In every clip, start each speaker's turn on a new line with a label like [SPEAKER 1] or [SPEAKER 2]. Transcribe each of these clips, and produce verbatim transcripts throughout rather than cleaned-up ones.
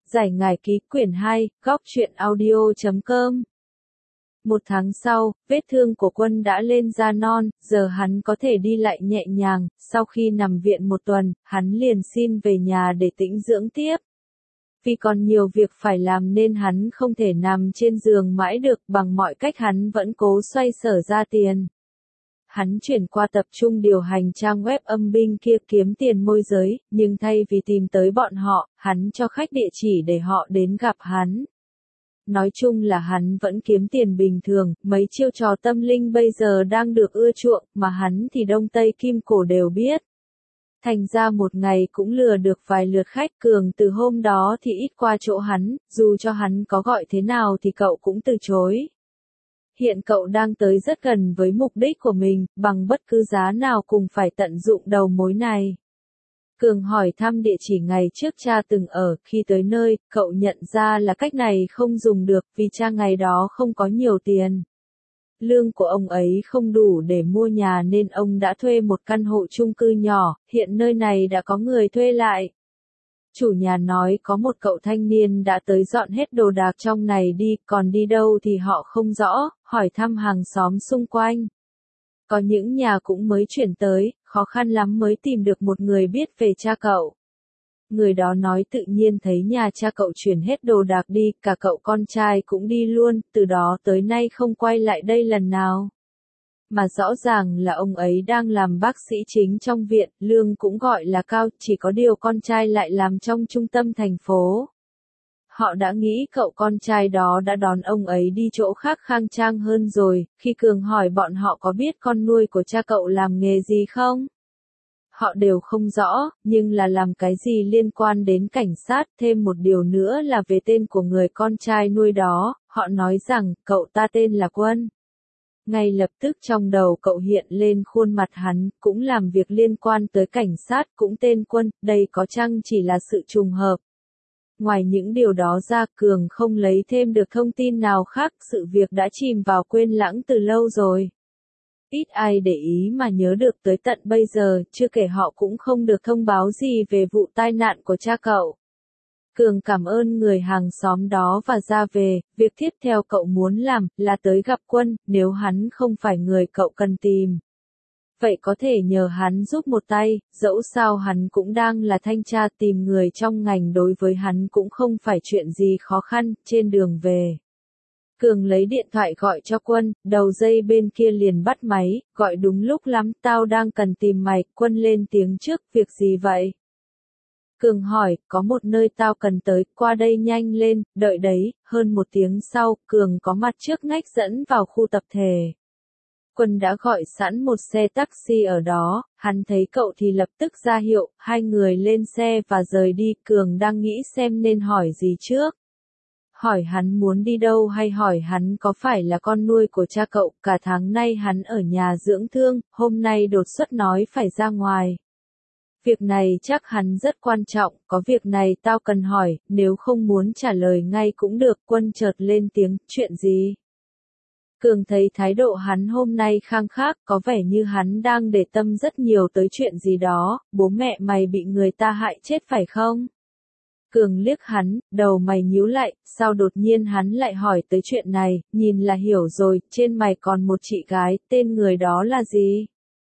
[SPEAKER 1] Giải ngải ký quyển hai, góc truyện audio chấm com. Một tháng sau, vết thương của Quân đã lên da non, giờ hắn có thể đi lại nhẹ nhàng, sau khi nằm viện một tuần, hắn liền xin về nhà để tĩnh dưỡng tiếp. Vì còn nhiều việc phải làm nên hắn không thể nằm trên giường mãi được, bằng mọi cách hắn vẫn cố xoay sở ra tiền. Hắn chuyển qua tập trung điều hành trang web âm binh kia kiếm tiền môi giới, nhưng thay vì tìm tới bọn họ, hắn cho khách địa chỉ để họ đến gặp hắn. Nói chung là hắn vẫn kiếm tiền bình thường, mấy chiêu trò tâm linh bây giờ đang được ưa chuộng, mà hắn thì đông tây kim cổ đều biết. Thành ra một ngày cũng lừa được vài lượt khách. Cường từ hôm đó thì ít qua chỗ hắn, dù cho hắn có gọi thế nào thì cậu cũng từ chối. Hiện cậu đang tới rất gần với mục đích của mình, bằng bất cứ giá nào cùng phải tận dụng đầu mối này. Cường hỏi thăm địa chỉ ngày trước cha từng ở, khi tới nơi, cậu nhận ra là cách này không dùng được vì cha ngày đó không có nhiều tiền. Lương của ông ấy không đủ để mua nhà nên ông đã thuê một căn hộ chung cư nhỏ, hiện nơi này đã có người thuê lại. Chủ nhà nói có một cậu thanh niên đã tới dọn hết đồ đạc trong này đi, còn đi đâu thì họ không rõ, hỏi thăm hàng xóm xung quanh. Có những nhà cũng mới chuyển tới, khó khăn lắm mới tìm được một người biết về cha cậu. Người đó nói tự nhiên thấy nhà cha cậu chuyển hết đồ đạc đi, cả cậu con trai cũng đi luôn, từ đó tới nay không quay lại đây lần nào. Mà rõ ràng là ông ấy đang làm bác sĩ chính trong viện, lương cũng gọi là cao, chỉ có điều con trai lại làm trong trung tâm thành phố. Họ đã nghĩ cậu con trai đó đã đón ông ấy đi chỗ khác khang trang hơn rồi, khi Cường hỏi bọn họ có biết con nuôi của cha cậu làm nghề gì không? Họ đều không rõ, nhưng là làm cái gì liên quan đến cảnh sát, thêm một điều nữa là về tên của người con trai nuôi đó, họ nói rằng, cậu ta tên là Quân. Ngay lập tức trong đầu cậu hiện lên khuôn mặt hắn, cũng làm việc liên quan tới cảnh sát, cũng tên Quân, đây có chăng chỉ là sự trùng hợp. Ngoài những điều đó ra, Cường không lấy thêm được thông tin nào khác, sự việc đã chìm vào quên lãng từ lâu rồi. Ít ai để ý mà nhớ được tới tận bây giờ, chưa kể họ cũng không được thông báo gì về vụ tai nạn của cha cậu. Cường cảm ơn người hàng xóm đó và ra về, việc tiếp theo cậu muốn làm là tới gặp Quân, nếu hắn không phải người cậu cần tìm. Vậy có thể nhờ hắn giúp một tay, dẫu sao hắn cũng đang là thanh tra, tìm người trong ngành đối với hắn cũng không phải chuyện gì khó khăn. Trên đường về, Cường lấy điện thoại gọi cho Quân, đầu dây bên kia liền bắt máy, gọi đúng lúc lắm, tao đang cần tìm mày. Quân lên tiếng trước, việc gì vậy? Cường hỏi, có một nơi tao cần tới, qua đây nhanh lên, đợi đấy. Hơn một tiếng sau, Cường có mặt trước ngách dẫn vào khu tập thể. Quân đã gọi sẵn một xe taxi ở đó, hắn thấy cậu thì lập tức ra hiệu, hai người lên xe và rời đi. Cường đang nghĩ xem nên hỏi gì trước. Hỏi hắn muốn đi đâu hay hỏi hắn có phải là con nuôi của cha cậu. Cả tháng nay hắn ở nhà dưỡng thương, hôm nay đột xuất nói phải ra ngoài. Việc này chắc hắn rất quan trọng, có việc này tao cần hỏi, nếu không muốn trả lời ngay cũng được. Quân chợt lên tiếng, chuyện gì? Cường thấy thái độ hắn hôm nay khang khác, có vẻ như hắn đang để tâm rất nhiều tới chuyện gì đó. Bố mẹ mày bị người ta hại chết phải không? Cường liếc hắn, đầu mày nhíu lại, sao đột nhiên hắn lại hỏi tới chuyện này, nhìn là hiểu rồi, trên mày còn một chị gái, tên người đó là gì?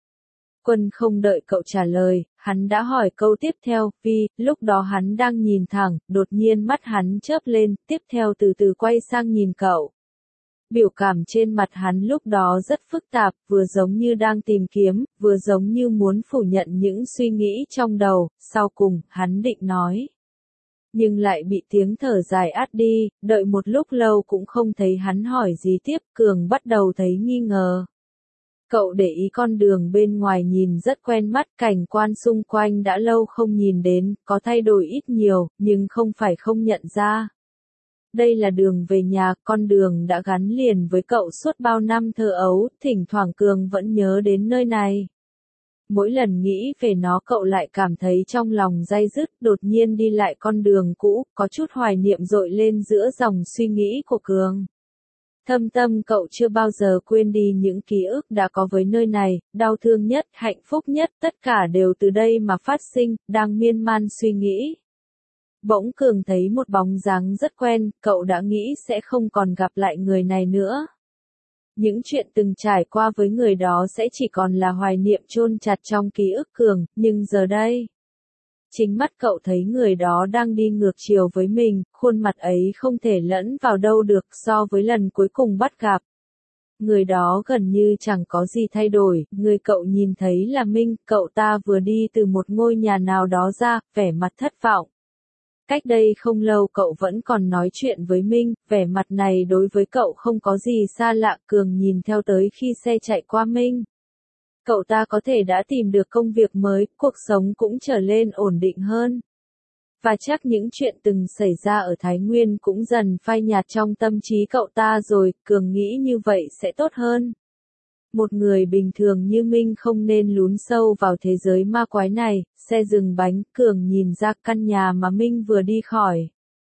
[SPEAKER 1] Quân không đợi cậu trả lời, hắn đã hỏi câu tiếp theo, vì, lúc đó hắn đang nhìn thẳng, đột nhiên mắt hắn chớp lên, tiếp theo từ từ quay sang nhìn cậu. Biểu cảm trên mặt hắn lúc đó rất phức tạp, vừa giống như đang tìm kiếm, vừa giống như muốn phủ nhận những suy nghĩ trong đầu. Sau cùng, hắn định nói, nhưng lại bị tiếng thở dài át đi. Đợi một lúc lâu cũng không thấy hắn hỏi gì tiếp, Cường bắt đầu thấy nghi ngờ. Cậu để ý con đường bên ngoài nhìn rất quen mắt, cảnh quan xung quanh đã lâu không nhìn đến, có thay đổi ít nhiều, nhưng không phải không nhận ra. Đây là đường về nhà, con đường đã gắn liền với cậu suốt bao năm thơ ấu, thỉnh thoảng Cường vẫn nhớ đến nơi này. Mỗi lần nghĩ về nó cậu lại cảm thấy trong lòng day dứt, đột nhiên đi lại con đường cũ, có chút hoài niệm dội lên giữa dòng suy nghĩ của Cường. Thâm tâm cậu chưa bao giờ quên đi những ký ức đã có với nơi này, đau thương nhất, hạnh phúc nhất, tất cả đều từ đây mà phát sinh, đang miên man suy nghĩ. bỗng Cường thấy một bóng dáng rất quen, cậu đã nghĩ sẽ không còn gặp lại người này nữa. Những chuyện từng trải qua với người đó sẽ chỉ còn là hoài niệm chôn chặt trong ký ức Cường, nhưng giờ đây, chính mắt cậu thấy người đó đang đi ngược chiều với mình, khuôn mặt ấy không thể lẫn vào đâu được so với lần cuối cùng bắt gặp. Người đó gần như chẳng có gì thay đổi, người cậu nhìn thấy là Minh, cậu ta vừa đi từ một ngôi nhà nào đó ra, vẻ mặt thất vọng. Cách đây không lâu cậu vẫn còn nói chuyện với Minh, vẻ mặt này đối với cậu không có gì xa lạ. Cường nhìn theo tới khi xe chạy qua Minh. Cậu ta có thể đã tìm được công việc mới, cuộc sống cũng trở lên ổn định hơn. Và chắc những chuyện từng xảy ra ở Thái Nguyên cũng dần phai nhạt trong tâm trí cậu ta rồi, Cường nghĩ như vậy sẽ tốt hơn. Một người bình thường như Minh không nên lún sâu vào thế giới ma quái này. Xe dừng bánh, Cường nhìn ra căn nhà mà Minh vừa đi khỏi.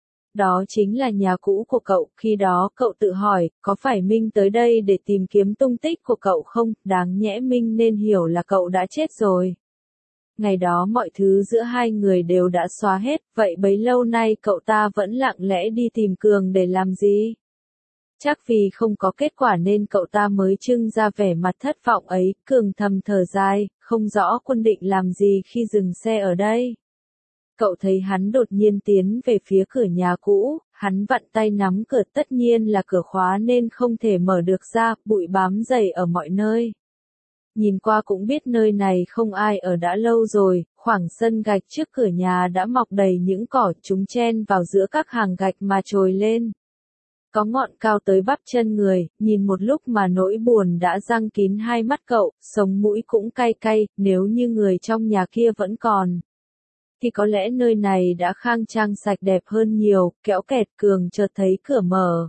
[SPEAKER 1] Đó chính là nhà cũ của cậu, khi đó cậu tự hỏi, có phải Minh tới đây để tìm kiếm tung tích của cậu không, đáng nhẽ Minh nên hiểu là cậu đã chết rồi. Ngày đó mọi thứ giữa hai người đều đã xóa hết, vậy bấy lâu nay cậu ta vẫn lặng lẽ đi tìm Cường để làm gì? Chắc vì không có kết quả nên cậu ta mới trưng ra vẻ mặt thất vọng ấy. Cường thầm thở dài, không rõ Quân định làm gì khi dừng xe ở đây. Cậu thấy hắn đột nhiên tiến về phía cửa nhà cũ, hắn vặn tay nắm cửa, tất nhiên là cửa khóa nên không thể mở được ra, bụi bám dày ở mọi nơi. Nhìn qua cũng biết nơi này không ai ở đã lâu rồi, khoảng sân gạch trước cửa nhà đã mọc đầy những cỏ, chúng chen vào giữa các hàng gạch mà trồi lên. Có ngọn cao tới bắp chân người, nhìn một lúc mà nỗi buồn đã giăng kín hai mắt cậu, sống mũi cũng cay cay, nếu như người trong nhà kia vẫn còn. Thì có lẽ nơi này đã khang trang sạch đẹp hơn nhiều, kéo kẹt. Cường chợt thấy cửa mở.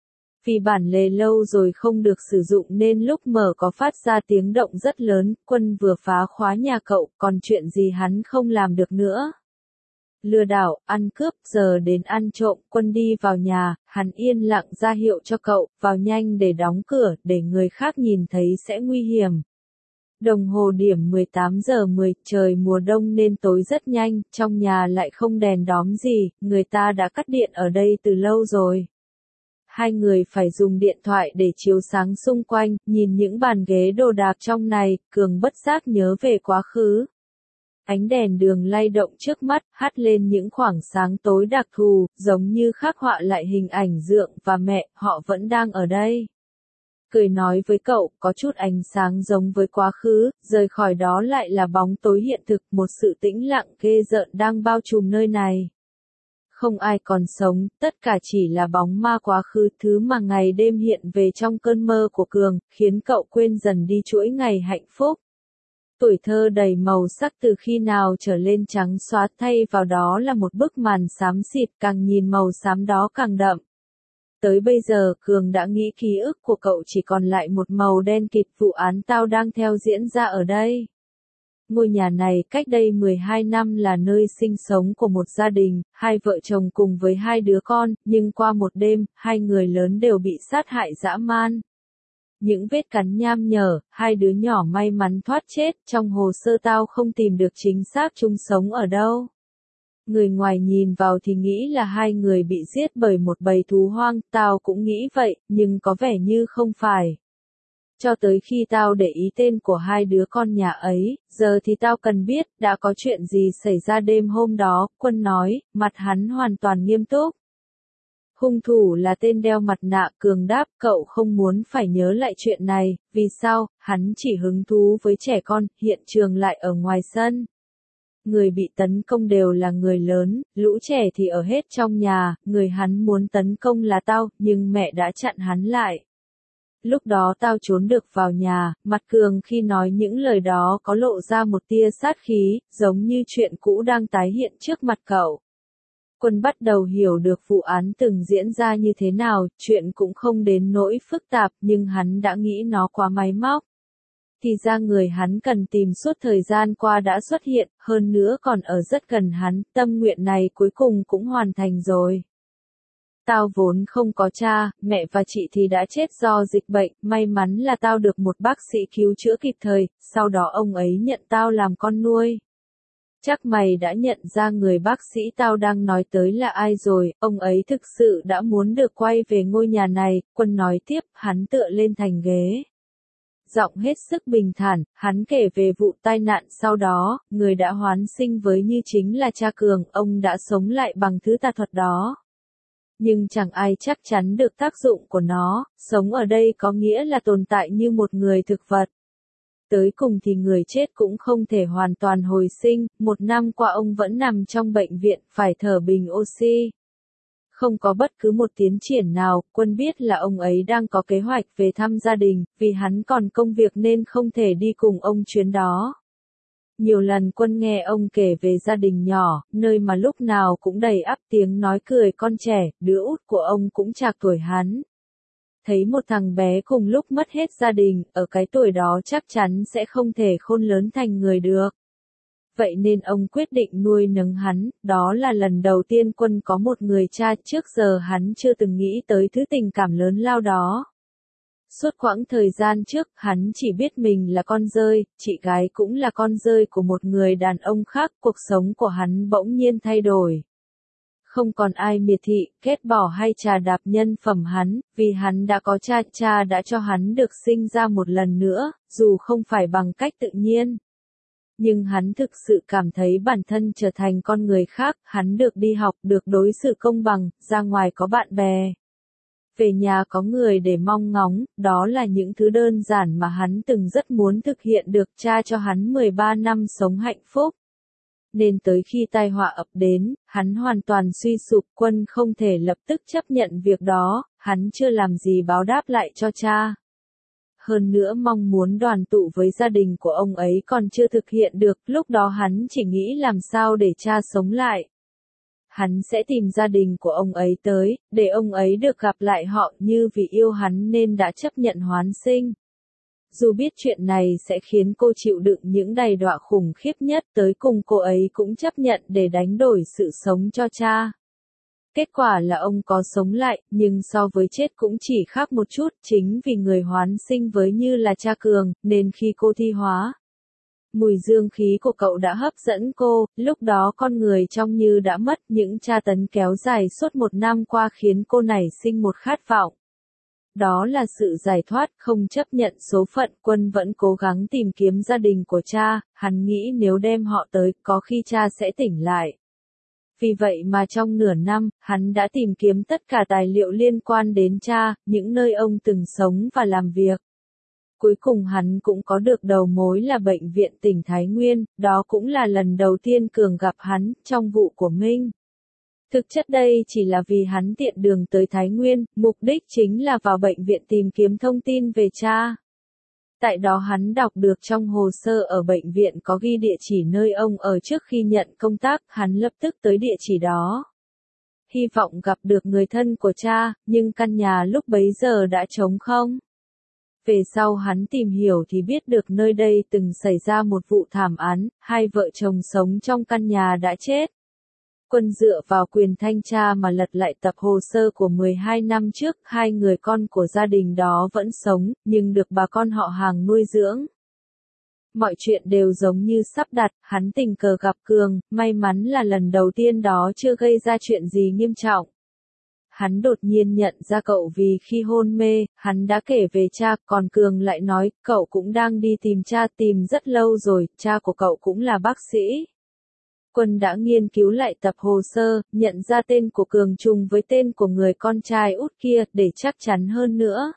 [SPEAKER 1] Vì bản lề lâu rồi không được sử dụng nên lúc mở có phát ra tiếng động rất lớn. Quân vừa phá khóa nhà cậu, còn chuyện gì hắn không làm được nữa. Lừa đảo, ăn cướp, giờ đến ăn trộm. Quân đi vào nhà, hắn yên lặng ra hiệu cho cậu, vào nhanh để đóng cửa, để người khác nhìn thấy sẽ nguy hiểm. Đồng hồ điểm mười tám giờ mười, trời mùa đông nên tối rất nhanh, trong nhà lại không đèn đóm gì, người ta đã cắt điện ở đây từ lâu rồi. Hai người phải dùng điện thoại để chiếu sáng xung quanh, nhìn những bàn ghế đồ đạc trong này, Cường bất giác nhớ về quá khứ. Ánh đèn đường lay động trước mắt, hắt lên những khoảng sáng tối đặc thù, giống như khắc họa lại hình ảnh Dượng và mẹ, họ vẫn đang ở đây. Cười nói với cậu, có chút ánh sáng giống với quá khứ, rời khỏi đó lại là bóng tối hiện thực, một sự tĩnh lặng ghê rợn đang bao trùm nơi này. Không ai còn sống, tất cả chỉ là bóng ma quá khứ, thứ mà ngày đêm hiện về trong cơn mơ của Cường, khiến cậu quên dần đi chuỗi ngày hạnh phúc. Tuổi thơ đầy màu sắc từ khi nào trở lên trắng xóa, thay vào đó là một bức màn xám xịt, càng nhìn màu xám đó càng đậm. Tới bây giờ, Cường đã nghĩ ký ức của cậu chỉ còn lại một màu đen kịt, vụ án tao đang theo diễn ra ở đây. Ngôi nhà này cách đây mười hai năm là nơi sinh sống của một gia đình, hai vợ chồng cùng với hai đứa con, nhưng qua một đêm, hai người lớn đều bị sát hại dã man. Những vết cắn nham nhở, hai đứa nhỏ may mắn thoát chết, trong hồ sơ tao không tìm được chính xác chúng sống ở đâu. Người ngoài nhìn vào thì nghĩ là hai người bị giết bởi một bầy thú hoang, tao cũng nghĩ vậy, nhưng có vẻ như không phải. Cho tới khi tao để ý tên của hai đứa con nhà ấy, giờ thì tao cần biết, đã có chuyện gì xảy ra đêm hôm đó, Quân nói, mặt hắn hoàn toàn nghiêm túc. Hung thủ là tên đeo mặt nạ, Cường đáp, cậu không muốn phải nhớ lại chuyện này, vì sao, hắn chỉ hứng thú với trẻ con, hiện trường lại ở ngoài sân. Người bị tấn công đều là người lớn, lũ trẻ thì ở hết trong nhà, người hắn muốn tấn công là tao, nhưng mẹ đã chặn hắn lại. Lúc đó tao trốn được vào nhà, mặt Cường khi nói những lời đó có lộ ra một tia sát khí, giống như chuyện cũ đang tái hiện trước mặt cậu. Quân bắt đầu hiểu được vụ án từng diễn ra như thế nào, chuyện cũng không đến nỗi phức tạp, nhưng hắn đã nghĩ nó quá máy móc. Thì ra người hắn cần tìm suốt thời gian qua đã xuất hiện, hơn nữa còn ở rất gần hắn, tâm nguyện này cuối cùng cũng hoàn thành rồi. Tao vốn không có cha, mẹ và chị thì đã chết do dịch bệnh, may mắn là tao được một bác sĩ cứu chữa kịp thời, sau đó ông ấy nhận tao làm con nuôi. chắc mày đã nhận ra người bác sĩ tao đang nói tới là ai rồi, ông ấy thực sự đã muốn được quay về ngôi nhà này, Quân nói tiếp, hắn tựa lên thành ghế. Giọng hết sức bình thản, hắn kể về vụ tai nạn sau đó, người đã hoán sinh với Như chính là cha Cường, ông đã sống lại bằng thứ tà thuật đó. Nhưng chẳng ai chắc chắn được tác dụng của nó, sống ở đây có nghĩa là tồn tại như một người thực vật. Tới cùng thì người chết cũng không thể hoàn toàn hồi sinh, một năm qua ông vẫn nằm trong bệnh viện, phải thở bình oxy. Không có bất cứ một tiến triển nào, Quân biết là ông ấy đang có kế hoạch về thăm gia đình, vì hắn còn công việc nên không thể đi cùng ông chuyến đó. Nhiều lần Quân nghe ông kể về gia đình nhỏ, nơi mà lúc nào cũng đầy ắp tiếng nói cười con trẻ, đứa út của ông cũng trạc tuổi hắn. Thấy một thằng bé cùng lúc mất hết gia đình, ở cái tuổi đó chắc chắn sẽ không thể khôn lớn thành người được. Vậy nên ông quyết định nuôi nấng hắn, đó là lần đầu tiên Quân có một người cha, trước giờ hắn chưa từng nghĩ tới thứ tình cảm lớn lao đó. Suốt quãng thời gian trước, hắn chỉ biết mình là con dơi, chị gái cũng là con dơi của một người đàn ông khác, cuộc sống của hắn bỗng nhiên thay đổi. Không còn ai miệt thị, ghét bỏ hay chà đạp nhân phẩm hắn, vì hắn đã có cha, cha đã cho hắn được sinh ra một lần nữa, dù không phải bằng cách tự nhiên. Nhưng hắn thực sự cảm thấy bản thân trở thành con người khác, hắn được đi học, được đối xử công bằng, ra ngoài có bạn bè. Về nhà có người để mong ngóng, đó là những thứ đơn giản mà hắn từng rất muốn thực hiện được, cha cho hắn mười ba năm sống hạnh phúc. Nên tới khi tai họa ập đến, hắn hoàn toàn suy sụp, Quân không thể lập tức chấp nhận việc đó, hắn chưa làm gì báo đáp lại cho cha. Hơn nữa mong muốn đoàn tụ với gia đình của ông ấy còn chưa thực hiện được, lúc đó hắn chỉ nghĩ làm sao để cha sống lại. Hắn sẽ tìm gia đình của ông ấy tới, để ông ấy được gặp lại họ, như vì yêu hắn nên đã chấp nhận hoán sinh. Dù biết chuyện này sẽ khiến cô chịu đựng những đầy đọa khủng khiếp nhất, tới cùng cô ấy cũng chấp nhận để đánh đổi sự sống cho cha. Kết quả là ông có sống lại, nhưng so với chết cũng chỉ khác một chút, chính vì người hoán sinh với Như là cha Cường, nên khi cô thi hóa, mùi dương khí của cậu đã hấp dẫn cô, lúc đó con người trong Như đã mất, những tra tấn kéo dài suốt một năm qua khiến cô nảy sinh một khát vọng. Đó là sự giải thoát, không chấp nhận số phận, Quân vẫn cố gắng tìm kiếm gia đình của cha, hắn nghĩ nếu đem họ tới, có khi cha sẽ tỉnh lại. Vì vậy mà trong nửa năm, hắn đã tìm kiếm tất cả tài liệu liên quan đến cha, những nơi ông từng sống và làm việc. Cuối cùng hắn cũng có được đầu mối là bệnh viện tỉnh Thái Nguyên, đó cũng là lần đầu tiên Cường gặp hắn, trong vụ của Minh. Thực chất đây chỉ là vì hắn tiện đường tới Thái Nguyên, mục đích chính là vào bệnh viện tìm kiếm thông tin về cha. Tại đó hắn đọc được trong hồ sơ ở bệnh viện có ghi địa chỉ nơi ông ở trước khi nhận công tác, hắn lập tức tới địa chỉ đó. Hy vọng gặp được người thân của cha, nhưng căn nhà lúc bấy giờ đã trống không. Về sau hắn tìm hiểu thì biết được nơi đây từng xảy ra một vụ thảm án, hai vợ chồng sống trong căn nhà đã chết. Quân dựa vào quyền thanh tra mà lật lại tập hồ sơ của mười hai năm trước, hai người con của gia đình đó vẫn sống, nhưng được bà con họ hàng nuôi dưỡng. Mọi chuyện đều giống như sắp đặt, hắn tình cờ gặp Cường, may mắn là lần đầu tiên đó chưa gây ra chuyện gì nghiêm trọng. Hắn đột nhiên nhận ra cậu vì khi hôn mê, hắn đã kể về cha, còn Cường lại nói, cậu cũng đang đi tìm cha, tìm rất lâu rồi, cha của cậu cũng là bác sĩ. Quân đã nghiên cứu lại tập hồ sơ, nhận ra tên của Cường trùng với tên của người con trai út kia, để chắc chắn hơn nữa.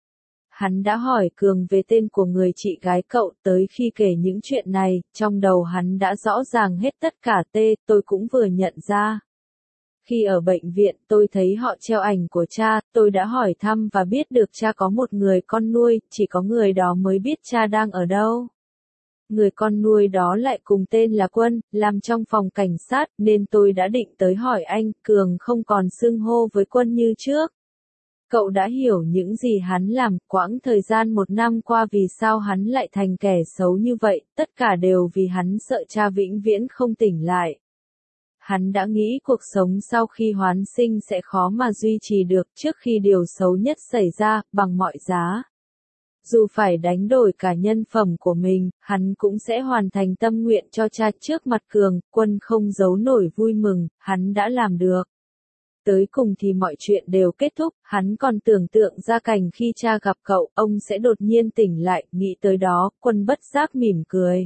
[SPEAKER 1] Hắn đã hỏi Cường về tên của người chị gái cậu, tới khi kể những chuyện này, trong đầu hắn đã rõ ràng hết tất cả. Tê, tôi cũng vừa nhận ra. Khi ở bệnh viện tôi thấy họ treo ảnh của cha, tôi đã hỏi thăm và biết được cha có một người con nuôi, chỉ có người đó mới biết cha đang ở đâu. Người con nuôi đó lại cùng tên là Quân, làm trong phòng cảnh sát, nên tôi đã định tới hỏi anh. Cường không còn xưng hô với Quân như trước. Cậu đã hiểu những gì hắn làm, quãng thời gian một năm qua vì sao hắn lại thành kẻ xấu như vậy, tất cả đều vì hắn sợ cha vĩnh viễn không tỉnh lại. Hắn đã nghĩ cuộc sống sau khi hoán sinh sẽ khó mà duy trì được trước khi điều xấu nhất xảy ra, bằng mọi giá. Dù phải đánh đổi cả nhân phẩm của mình, hắn cũng sẽ hoàn thành tâm nguyện cho cha trước mặt Cường, Quân không giấu nổi vui mừng, hắn đã làm được. Tới cùng thì mọi chuyện đều kết thúc, hắn còn tưởng tượng ra cảnh khi cha gặp cậu, ông sẽ đột nhiên tỉnh lại, nghĩ tới đó, Quân bất giác mỉm cười.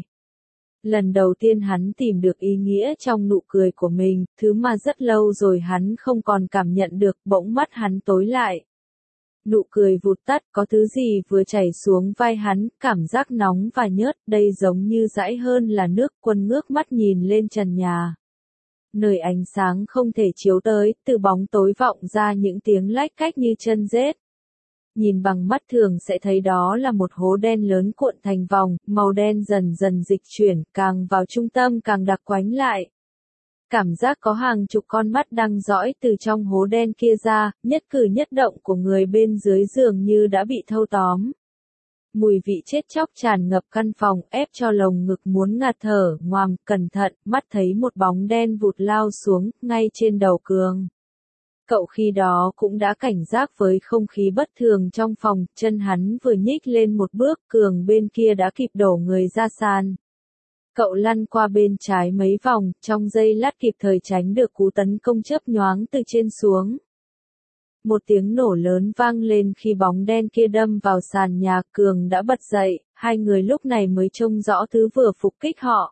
[SPEAKER 1] Lần đầu tiên hắn tìm được ý nghĩa trong nụ cười của mình, thứ mà rất lâu rồi hắn không còn cảm nhận được, bỗng mắt hắn tối lại. Nụ cười vụt tắt, có thứ gì vừa chảy xuống vai hắn, cảm giác nóng và nhớt, đây giống như dãi hơn là nước. Quân ngước mắt nhìn lên trần nhà. Nơi ánh sáng không thể chiếu tới, từ bóng tối vọng ra những tiếng lách cách như chân rết. Nhìn bằng mắt thường sẽ thấy đó là một hố đen lớn cuộn thành vòng, màu đen dần dần dịch chuyển, càng vào trung tâm càng đặc quánh lại. Cảm giác có hàng chục con mắt đang dõi từ trong hố đen kia ra, nhất cử nhất động của người bên dưới dường như đã bị thâu tóm. Mùi vị chết chóc tràn ngập căn phòng, ép cho lồng ngực muốn ngạt thở, ngoàm, cẩn thận, mắt thấy một bóng đen vụt lao xuống, ngay trên đầu Cường. Cậu khi đó cũng đã cảnh giác với không khí bất thường trong phòng, chân hắn vừa nhích lên một bước, Cường bên kia đã kịp đổ người ra sàn. Cậu lăn qua bên trái mấy vòng, trong giây lát kịp thời tránh được cú tấn công chớp nhoáng từ trên xuống. Một tiếng nổ lớn vang lên khi bóng đen kia đâm vào sàn nhà, Cường đã bật dậy, hai người lúc này mới trông rõ thứ vừa phục kích họ.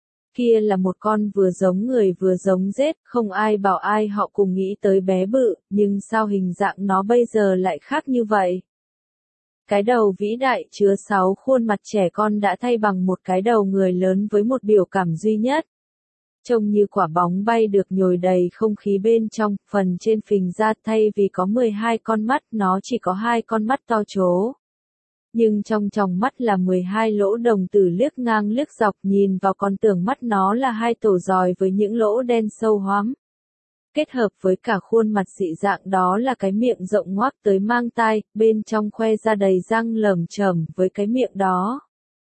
[SPEAKER 1] Kia là một con vừa giống người vừa giống rết, không ai bảo ai họ cùng nghĩ tới bé bự, nhưng sao hình dạng nó bây giờ lại khác như vậy? Cái đầu vĩ đại chứa sáu khuôn mặt trẻ con đã thay bằng một cái đầu người lớn với một biểu cảm duy nhất. Trông như quả bóng bay được nhồi đầy không khí bên trong, phần trên phình ra thay vì có mười hai con mắt nó chỉ có hai con mắt to trố. Nhưng trong tròng mắt là mười hai lỗ đồng tử liếc ngang liếc dọc, nhìn vào còn tưởng mắt nó là hai tổ giòi với những lỗ đen sâu hoắm. Kết hợp với cả khuôn mặt dị dạng đó là cái miệng rộng ngoác tới mang tai, bên trong khoe ra đầy răng lởm chởm với cái miệng đó.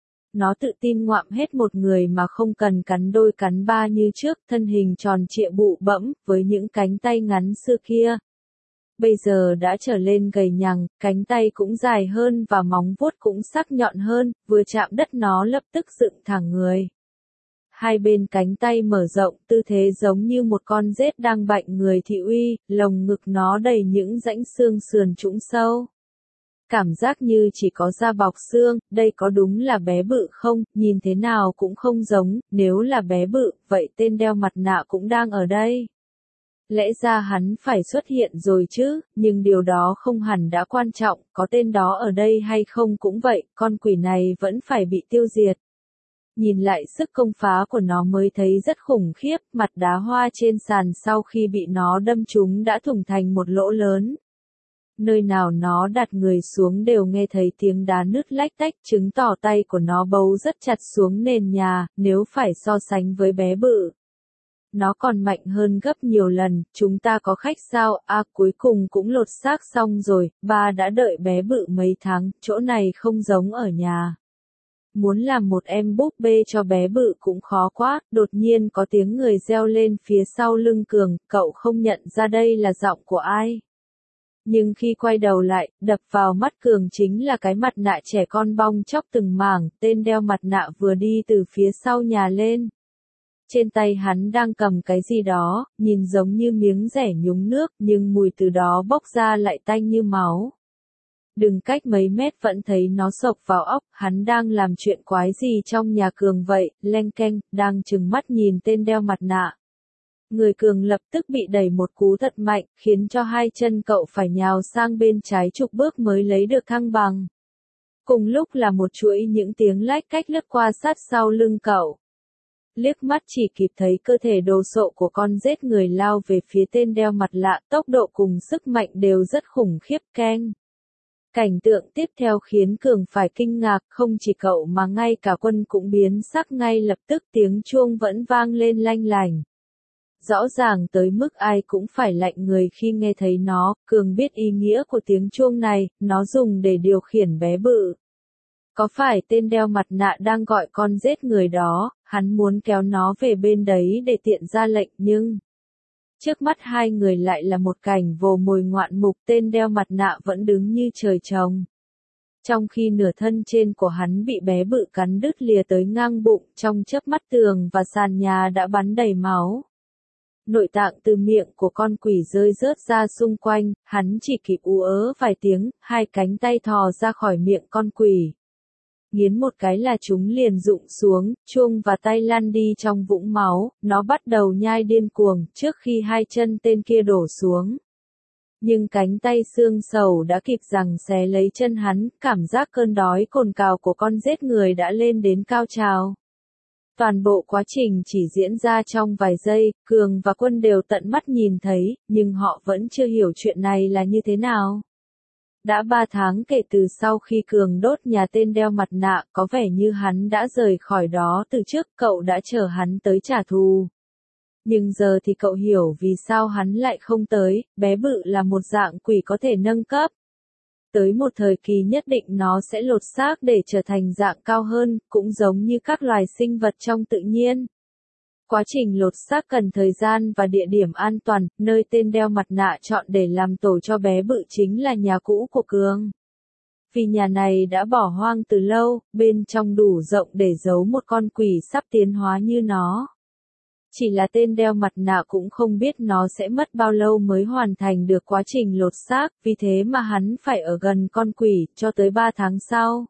[SPEAKER 1] Nó tự tin ngoạm hết một người mà không cần cắn đôi cắn ba như trước, thân hình tròn trịa bụ bẫm, với những cánh tay ngắn xưa kia. Bây giờ đã trở lên gầy nhằng, cánh tay cũng dài hơn và móng vuốt cũng sắc nhọn hơn, vừa chạm đất nó lập tức dựng thẳng người. Hai bên cánh tay mở rộng, tư thế giống như một con rết đang bạnh người thị uy, lồng ngực nó đầy những rãnh xương sườn trũng sâu. Cảm giác như chỉ có da bọc xương, đây có đúng là bé bự không, nhìn thế nào cũng không giống, nếu là bé bự, vậy tên đeo mặt nạ cũng đang ở đây. Lẽ ra hắn phải xuất hiện rồi chứ, nhưng điều đó không hẳn đã quan trọng, có tên đó ở đây hay không cũng vậy, con quỷ này vẫn phải bị tiêu diệt. Nhìn lại sức công phá của nó mới thấy rất khủng khiếp, mặt đá hoa trên sàn sau khi bị nó đâm trúng đã thủng thành một lỗ lớn. Nơi nào nó đặt người xuống đều nghe thấy tiếng đá nứt lách tách, chứng tỏ tay của nó bấu rất chặt xuống nền nhà, nếu phải so sánh với bé bự. Nó còn mạnh hơn gấp nhiều lần, chúng ta có khách sao, à cuối cùng cũng lột xác xong rồi, ba đã đợi bé bự mấy tháng, chỗ này không giống ở nhà. Muốn làm một em búp bê cho bé bự cũng khó quá, đột nhiên có tiếng người reo lên phía sau lưng Cường, cậu không nhận ra đây là giọng của ai. Nhưng khi quay đầu lại, đập vào mắt Cường chính là cái mặt nạ trẻ con bong chóc từng mảng, tên đeo mặt nạ vừa đi từ phía sau nhà lên. Trên tay hắn đang cầm cái gì đó, nhìn giống như miếng rẻ nhúng nước, nhưng mùi từ đó bốc ra lại tanh như máu. Đừng cách mấy mét vẫn thấy nó sộc vào óc, hắn đang làm chuyện quái gì trong nhà Cường vậy, leng keng, đang trừng mắt nhìn tên đeo mặt nạ. Người Cường lập tức bị đẩy một cú thật mạnh, khiến cho hai chân cậu phải nhào sang bên trái chục bước mới lấy được thăng bằng. Cùng lúc là một chuỗi những tiếng lách cách lướt qua sát sau lưng cậu. Liếc mắt chỉ kịp thấy cơ thể đồ sộ của con rết người lao về phía tên đeo mặt lạ, tốc độ cùng sức mạnh đều rất khủng khiếp keng. Cảnh tượng tiếp theo khiến Cường phải kinh ngạc, không chỉ cậu mà ngay cả Quân cũng biến sắc ngay lập tức, tiếng chuông vẫn vang lên lanh lành. Rõ ràng tới mức ai cũng phải lạnh người khi nghe thấy nó, Cường biết ý nghĩa của tiếng chuông này, nó dùng để điều khiển bé bự. Có phải tên đeo mặt nạ đang gọi con rết người đó, hắn muốn kéo nó về bên đấy để tiện ra lệnh nhưng... Trước mắt hai người lại là một cảnh vồ mồi ngoạn mục, tên đeo mặt nạ vẫn đứng như trời trồng. Trong khi nửa thân trên của hắn bị bé bự cắn đứt lìa tới ngang bụng, trong chớp mắt tường và sàn nhà đã bắn đầy máu. Nội tạng từ miệng của con quỷ rơi rớt ra xung quanh, hắn chỉ kịp ú ớ vài tiếng, hai cánh tay thò ra khỏi miệng con quỷ. Nghiến một cái là chúng liền rụng xuống, chuông và tay lăn đi trong vũng máu, nó bắt đầu nhai điên cuồng, trước khi hai chân tên kia đổ xuống. Nhưng cánh tay xương sầu đã kịp giằng xé lấy chân hắn, cảm giác cơn đói cồn cào của con giết người đã lên đến cao trào. Toàn bộ quá trình chỉ diễn ra trong vài giây, Cường và Quân đều tận mắt nhìn thấy, nhưng họ vẫn chưa hiểu chuyện này là như thế nào. Đã ba tháng kể từ sau khi Cường đốt nhà tên đeo mặt nạ, có vẻ như hắn đã rời khỏi đó từ trước, cậu đã chờ hắn tới trả thù. Nhưng giờ thì cậu hiểu vì sao hắn lại không tới, bé bự là một dạng quỷ có thể nâng cấp. Tới một thời kỳ nhất định nó sẽ lột xác để trở thành dạng cao hơn, cũng giống như các loài sinh vật trong tự nhiên. Quá trình lột xác cần thời gian và địa điểm an toàn, nơi tên đeo mặt nạ chọn để làm tổ cho bé bự chính là nhà cũ của Cường. Vì nhà này đã bỏ hoang từ lâu, bên trong đủ rộng để giấu một con quỷ sắp tiến hóa như nó. Chỉ là tên đeo mặt nạ cũng không biết nó sẽ mất bao lâu mới hoàn thành được quá trình lột xác, vì thế mà hắn phải ở gần con quỷ, cho tới ba tháng sau.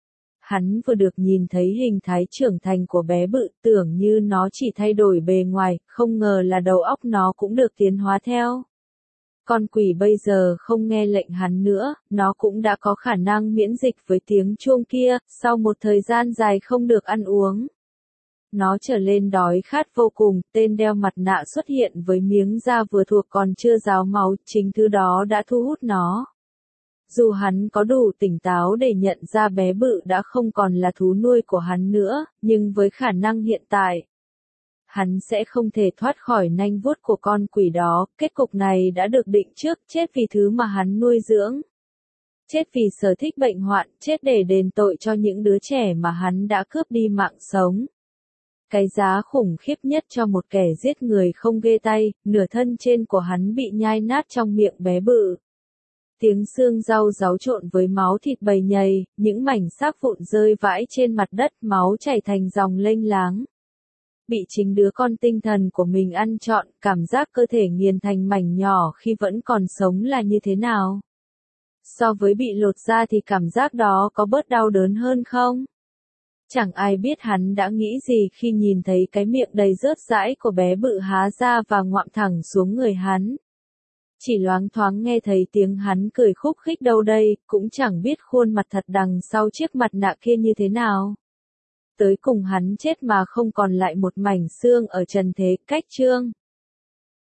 [SPEAKER 1] Hắn vừa được nhìn thấy hình thái trưởng thành của bé bự, tưởng như nó chỉ thay đổi bề ngoài, không ngờ là đầu óc nó cũng được tiến hóa theo. Con quỷ bây giờ không nghe lệnh hắn nữa, nó cũng đã có khả năng miễn dịch với tiếng chuông kia, sau một thời gian dài không được ăn uống. Nó trở lên đói khát vô cùng, tên đeo mặt nạ xuất hiện với miếng da vừa thuộc còn chưa ráo máu, chính thứ đó đã thu hút nó. Dù hắn có đủ tỉnh táo để nhận ra bé bự đã không còn là thú nuôi của hắn nữa, nhưng với khả năng hiện tại, hắn sẽ không thể thoát khỏi nanh vuốt của con quỷ đó, kết cục này đã được định trước, chết vì thứ mà hắn nuôi dưỡng. Chết vì sở thích bệnh hoạn, chết để đền tội cho những đứa trẻ mà hắn đã cướp đi mạng sống. Cái giá khủng khiếp nhất cho một kẻ giết người không ghê tay, nửa thân trên của hắn bị nhai nát trong miệng bé bự. Tiếng xương rau ráu trộn với máu thịt bầy nhầy, những mảnh xác vụn rơi vãi trên mặt đất, máu chảy thành dòng lênh láng. Bị chính đứa con tinh thần của mình ăn trọn, cảm giác cơ thể nghiền thành mảnh nhỏ khi vẫn còn sống là như thế nào? So với bị lột da thì cảm giác đó có bớt đau đớn hơn không? Chẳng ai biết hắn đã nghĩ gì khi nhìn thấy cái miệng đầy rớt rãi của bé bự há ra và ngoạm thẳng xuống người hắn. Chỉ loáng thoáng nghe thấy tiếng hắn cười khúc khích đâu đây, cũng chẳng biết khuôn mặt thật đằng sau chiếc mặt nạ kia như thế nào. Tới cùng hắn chết mà không còn lại một mảnh xương ở trần thế, cách chương.